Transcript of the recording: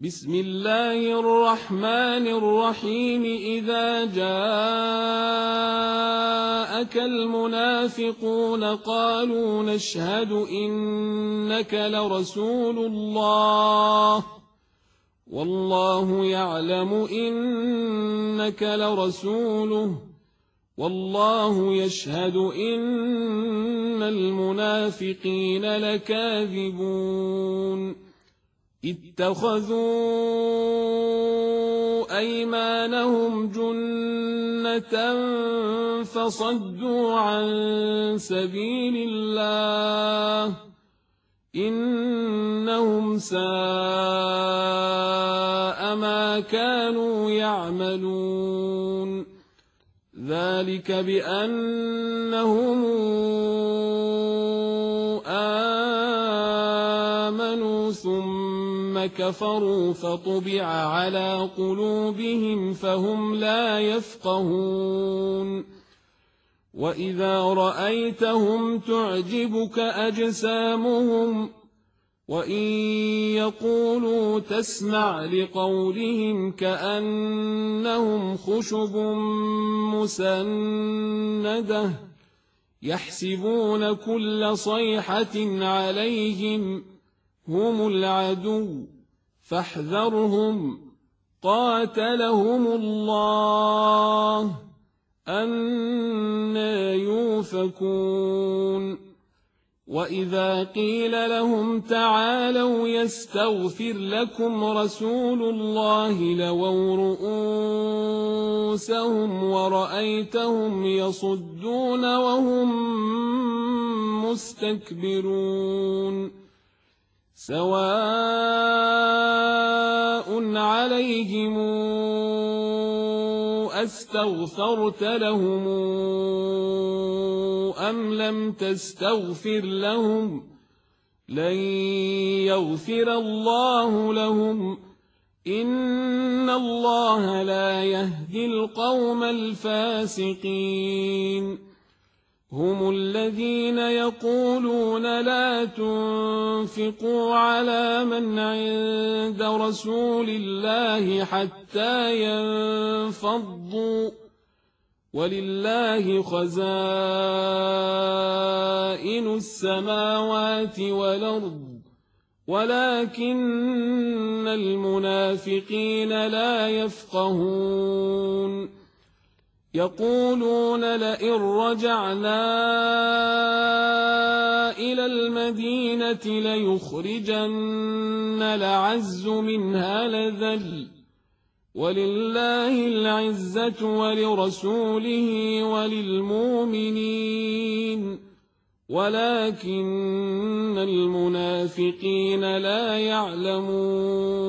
بسم الله الرحمن الرحيم. إذا جاءك المنافقون قالوا نشهد إنك لرسول الله والله يعلم إنك لرسوله والله يشهد إن المنافقين لكاذبون. اتخذوا أيمانهم جنة فصدوا عن سبيل الله إنهم ساء ما كانوا يعملون. ذلك بأنهم آمنوا ثم كفروا فطبع على قلوبهم فهم لا يفقهون. وإذا رأيتهم تعجبك أجسامهم وإن يقولوا تسمع لقولهم كأنهم خشب مسندة يحسبون كل صيحة عليهم هم العدو فاحذرهم قاتلهم الله أنى يؤفكون. وإذا قيل لهم تعالوا يستغفر لكم رسول الله لووا رؤوسهم ورأيتهم يصدون وهم مستكبرون. سواء عليهم أستغفرت لهم أم لم تستغفر لهم لن يغفر الله لهم إن الله لا يهدي القوم الفاسقين. هم الذين يقولون لا تنفقوا على من عند رسول الله حتى ينفضوا ولله خزائن السماوات والأرض ولكن المنافقين لا يفقهون. يقولون لئن رجعنا إلى المدينة ليخرجن الأعز منها الأذل ولله العزة ولرسوله وللمؤمنين ولكن المنافقين لا يعلمون.